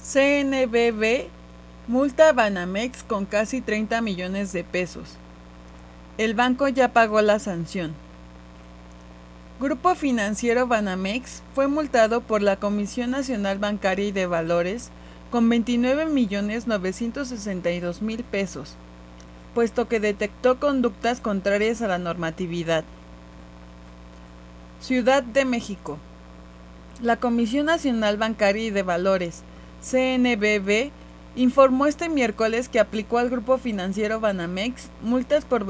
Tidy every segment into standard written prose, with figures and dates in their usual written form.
CNBV multa a Banamex con casi 30 millones de pesos. El banco ya pagó la sanción. Grupo Financiero Banamex fue multado por la Comisión Nacional Bancaria y de Valores con 29.962.000 pesos, puesto que detectó conductas contrarias a la normatividad. Ciudad de México. La Comisión Nacional Bancaria y de Valores, CNBV, informó este miércoles que aplicó al Grupo Financiero Banamex multas por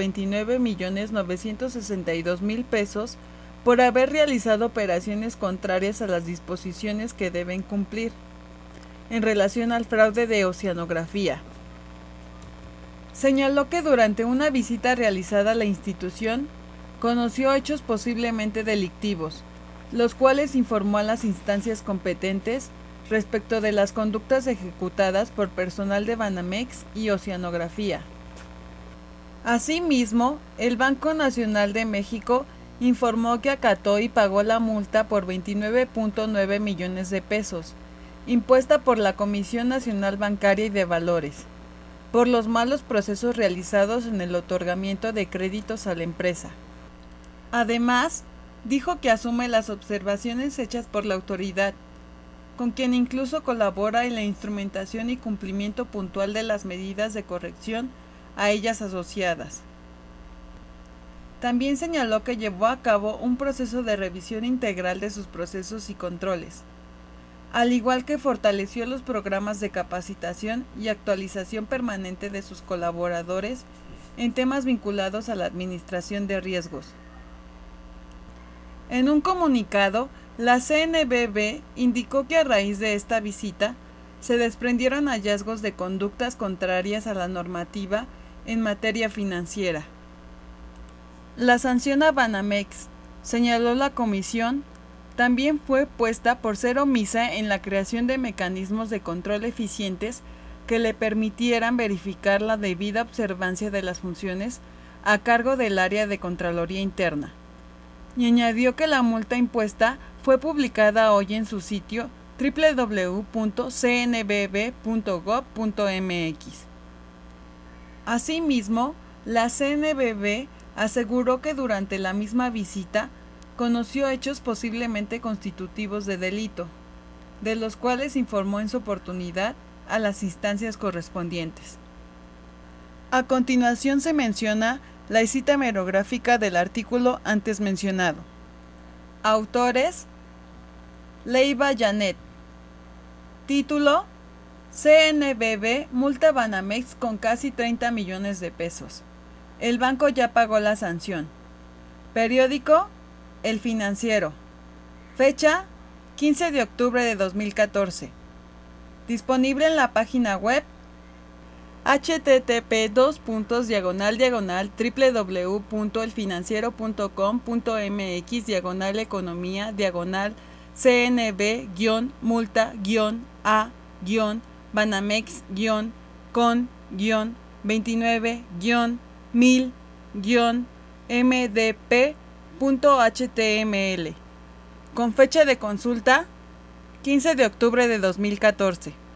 29.962.000 pesos por haber realizado operaciones contrarias a las disposiciones que deben cumplir en relación al fraude de oceanografía. Señaló que durante una visita realizada a la institución, conoció hechos posiblemente delictivos, los cuales informó a las instancias competentes respecto de las conductas ejecutadas por personal de Banamex y Oceanografía. Asimismo, el Banco Nacional de México informó que acató y pagó la multa por 29.9 millones de pesos, impuesta por la Comisión Nacional Bancaria y de Valores, por los malos procesos realizados en el otorgamiento de créditos a la empresa. Además, dijo que asume las observaciones hechas por la autoridad, con quien incluso colabora en la instrumentación y cumplimiento puntual de las medidas de corrección a ellas asociadas. También señaló que llevó a cabo un proceso de revisión integral de sus procesos y controles, al igual que fortaleció los programas de capacitación y actualización permanente de sus colaboradores en temas vinculados a la administración de riesgos. En un comunicado, la CNBV indicó que a raíz de esta visita se desprendieron hallazgos de conductas contrarias a la normativa en materia financiera. La sanción a Banamex, señaló la comisión, también fue puesta por ser omisa en la creación de mecanismos de control eficientes que le permitieran verificar la debida observancia de las funciones a cargo del área de Contraloría Interna. Y añadió que la multa impuesta fue publicada hoy en su sitio www.cnbb.gov.mx. Asimismo, la CNBV aseguró que durante la misma visita conoció hechos posiblemente constitutivos de delito, de los cuales informó en su oportunidad a las instancias correspondientes. A continuación se menciona la cita hemerográfica del artículo antes mencionado. Autores: Leiva Janet. Título: CNBV multa Banamex con casi 30 millones de pesos. El banco ya pagó la sanción. Periódico: El Financiero. Fecha: 15 de octubre de 2014. Disponible en la página web http://efinanciero.com.mx/cnb-multa-banamex-con-mdp.html con fecha de consulta 15 de octubre de 2014.